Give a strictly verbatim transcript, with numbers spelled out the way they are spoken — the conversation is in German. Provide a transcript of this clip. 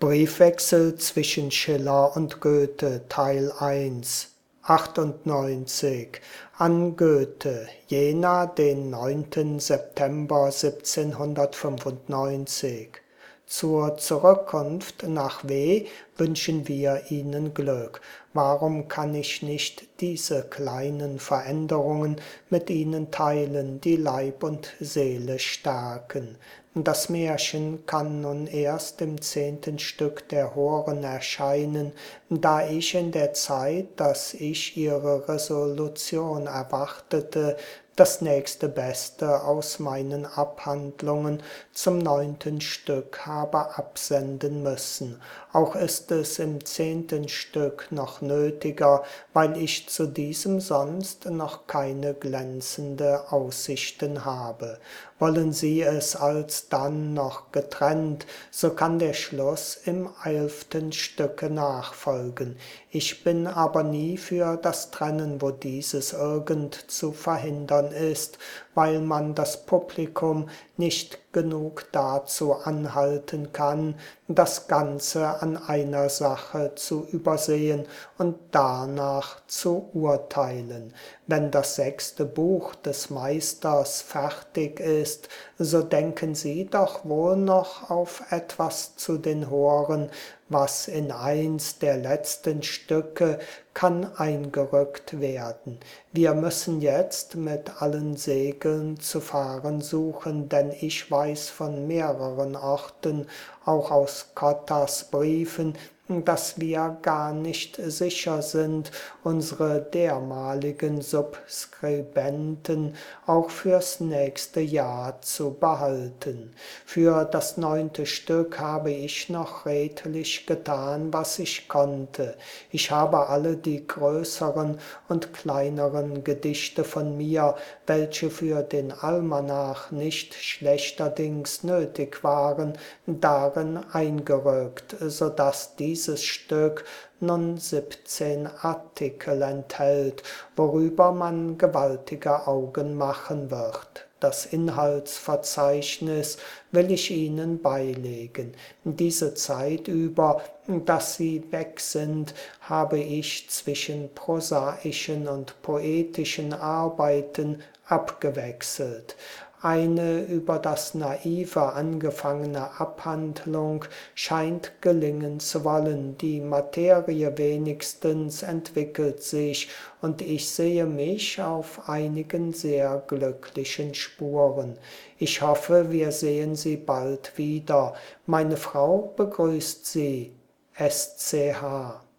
Briefwechsel zwischen Schiller und Goethe, Teil eins, achtundneunzig. An Goethe, Jena, den neunten September siebzehnhundertfünfundneunzig. Zur Zurückkunft nach W wünschen wir Ihnen Glück. Warum kann ich nicht diese kleinen Veränderungen mit Ihnen teilen, die Leib und Seele stärken? Das Märchen kann nun erst im zehnten Stück der Horen erscheinen, da ich in der Zeit, dass ich Ihre Resolution erwartete, das nächste Beste aus meinen Abhandlungen zum neunten Stück habe absenden müssen. Auch ist es im zehnten Stück noch nötiger, weil ich zu diesem sonst noch keine glänzende Aussichten habe. Wollen Sie es alsdann noch getrennt, so kann der Schluss im elften Stücke nachfolgen. Ich bin aber nie für das Trennen, wo dieses irgend zu verhindern ist, weil man das Publikum nicht genug dazu anhalten kann, das Ganze an einer Sache zu übersehen und danach zu urteilen. Wenn das sechste Buch des Meisters fertig ist, so denken Sie doch wohl noch auf etwas zu den Horen, was in eins der letzten Stücke kann eingerückt werden. Wir müssen jetzt mit allen Segeln zu fahren suchen, denn ich weiß von mehreren Orten, auch aus Cottas Briefen, dass wir gar nicht sicher sind, unsere dermaligen Subskribenten auch fürs nächste Jahr zu behalten. Für das neunte Stück habe ich noch redlich getan, was ich konnte. Ich habe alle die größeren und kleineren Gedichte von mir, welche für den Almanach nicht schlechterdings nötig waren, darin eingerückt, so dass dieses Stück nun siebzehn Artikel enthält, worüber man gewaltige Augen machen wird. Das Inhaltsverzeichnis will ich Ihnen beilegen. Diese Zeit über, dass Sie weg sind, habe ich zwischen prosaischen und poetischen Arbeiten abgewechselt. Eine über das Naive angefangene Abhandlung scheint gelingen zu wollen, die Materie wenigstens entwickelt sich, und ich sehe mich auf einigen sehr glücklichen Spuren. Ich hoffe, wir sehen Sie bald wieder. Meine Frau begrüßt Sie. S C H